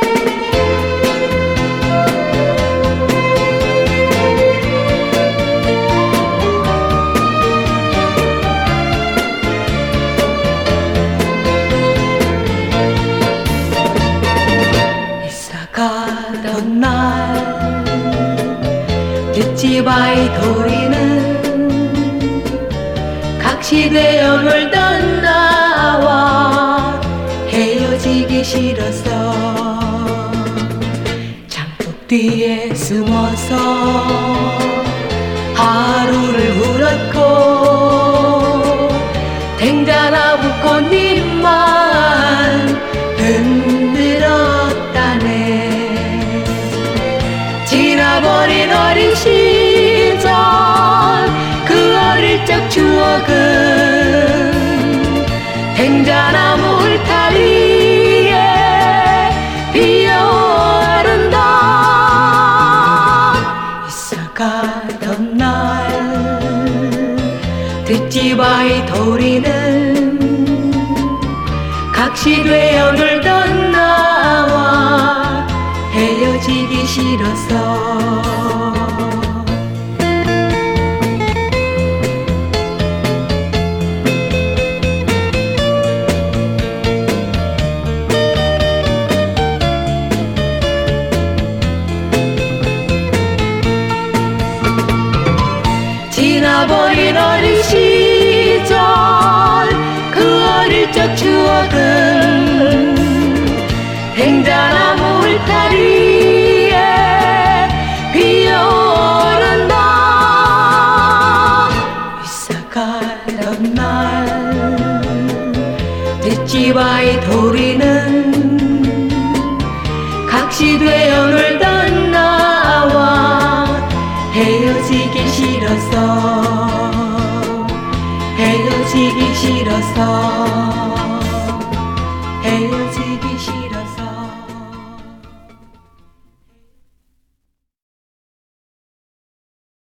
가던 날 뒷집 아이돌이는 각시되어 놀던 나와 헤어지기 싫어서 장독 뒤에 숨어서 하루를 울었고 댕자나무 꽃잎만 흔들었다네. 지나버린 어린 시절 그 어릴 적 추억은 댕자나무 울타리에 피어오른다. 있어가던 날 뒷집 아이돌이는 각시되어 놀던 나와 헤어지기 싫어서 지나버린 어린 시절 그 어릴 적 추억은 댕자나무 울타리에 피어오른다. 있어가던 날 뒷집 아이돌이는 각시되어 놀던 나와 헤어지기 싫어서 헤어지기 싫어서 헤어지기